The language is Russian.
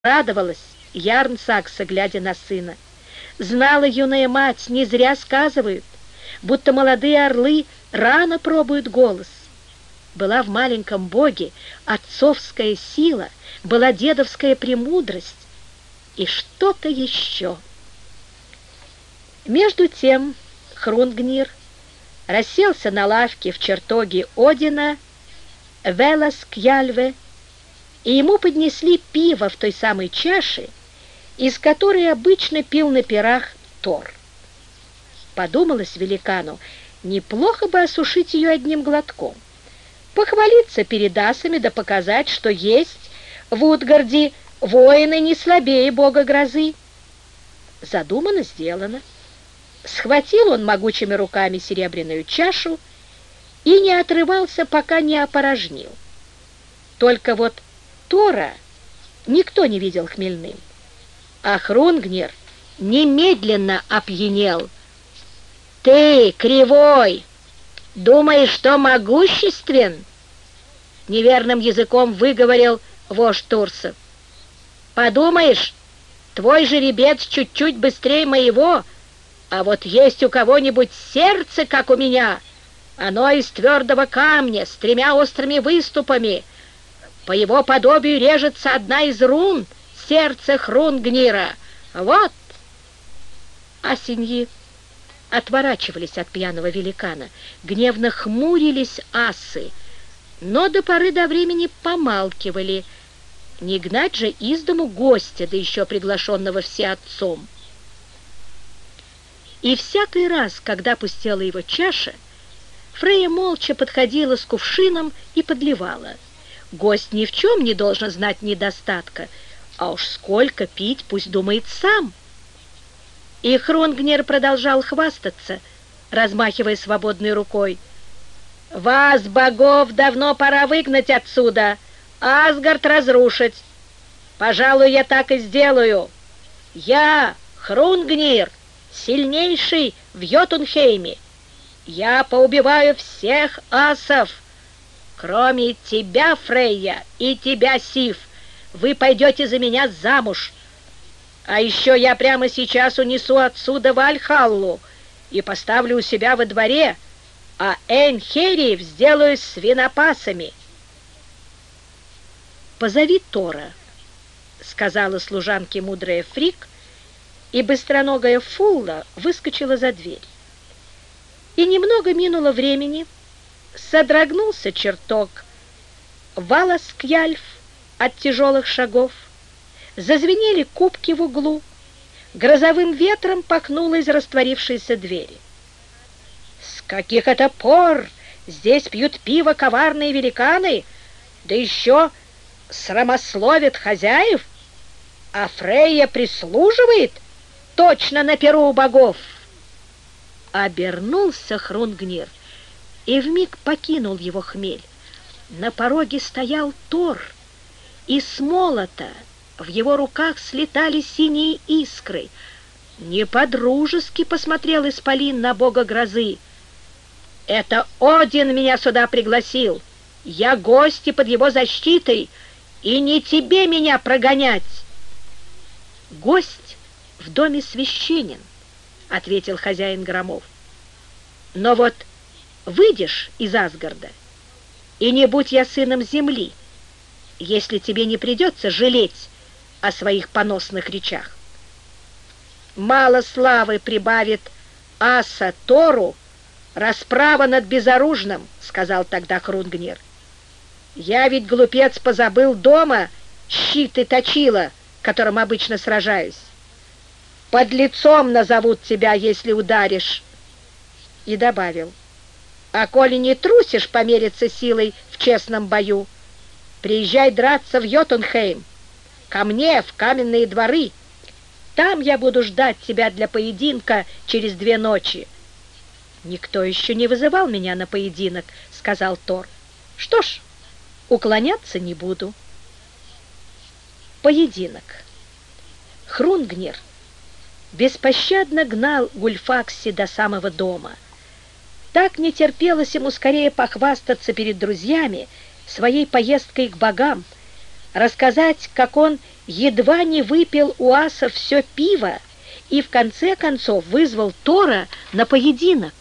Радовалась Ярнсакса, глядя на сына. Знала юная мать, не зря сказывают, будто молодые орлы рано пробуют голос. Была в маленьком боге отцовская сила, была дедовская премудрость и что-то еще. Между тем Хрунгнир расселся на лавке в чертоге Одина Веласкьяльве, и ему поднесли пиво в той самой чаше, из которой обычно пил на пирах Тор. Подумалось великану, неплохо бы осушить ее одним глотком, похвалиться перед асами да показать, что есть в Утгарде воины не слабее бога грозы. Задумано, сделано. Схватил он могучими руками серебряную чашу и не отрывался, пока не опорожнил. Только вот Тора никто не видел хмельным, а Хрунгнир немедленно опьянел. «Ты, кривой, думаешь, что могуществен?» Неверным языком выговорил вождь Турсов. «Подумаешь, твой жеребец чуть-чуть быстрее моего, а вот есть у кого-нибудь сердце, как у меня, оно из твердого камня, с 3 острыми выступами. По его подобию режется одна из рун сердца Хрунгнира. Вот!» Асеньи отворачивались от пьяного великана, гневно хмурились асы, но до поры до времени помалкивали. Не гнать же из дому гостя, да еще приглашенного всеотцом. И всякий раз, когда пустела его чаша, Фрея молча подходила с кувшином и подливала. Гость ни в чем не должен знать недостатка, а уж сколько пить, пусть думает сам. И Хрунгнир продолжал хвастаться, размахивая свободной рукой. «Вас, богов, давно пора выгнать отсюда, Асгард разрушить. Пожалуй, я так и сделаю. Я, Хрунгнир, сильнейший в Йотунхейме. Я поубиваю всех асов. Кроме тебя, Фрейя, и тебя, Сиф, вы пойдете за меня замуж. А еще я прямо сейчас унесу отсюда Вальхаллу и поставлю у себя во дворе, а Энхериев сделаю свинопасами». «Позови Тора», — сказала служанке мудрая Фрик, и быстроногая Фулла выскочила за дверь. И немного минуло времени, содрогнулся чертог Валаскьяльф от тяжелых шагов, зазвенели кубки в углу, грозовым ветром пахнуло из растворившейся двери. «С каких это пор здесь пьют пиво коварные великаны, да еще срамословят хозяев, а Фрейя прислуживает точно на перу у богов?» Обернулся Хрунгнир и вмиг покинул его хмель. На пороге стоял Тор, и с молота в его руках слетали синие искры. Не по-дружески посмотрел исполин на бога грозы. «Это Один меня сюда пригласил. Я гость и под его защитой, и не тебе меня прогонять». «Гость в доме священен», — ответил хозяин громов. «Но вот выйдешь из Асгарда, и не будь я сыном земли, если тебе не придется жалеть о своих поносных речах. Мало славы прибавит аса Тору расправа над безоружным», — сказал тогда Хрунгнир. «Я ведь, глупец, позабыл дома щит и точила, которым обычно сражаюсь. Подлецом назовут тебя, если ударишь». И добавил: «А коли не трусишь помериться силой в честном бою, приезжай драться в Йотунхейм, ко мне, в каменные дворы. Там я буду ждать тебя для поединка через 2 ночи». «Никто еще не вызывал меня на поединок», — сказал Тор. «Что ж, уклоняться не буду». Поединок. Хрунгнир беспощадно гнал Гульфакси до самого дома. Так не терпелось ему скорее похвастаться перед друзьями своей поездкой к богам, рассказать, как он едва не выпил у асов все пиво и в конце концов вызвал Тора на поединок.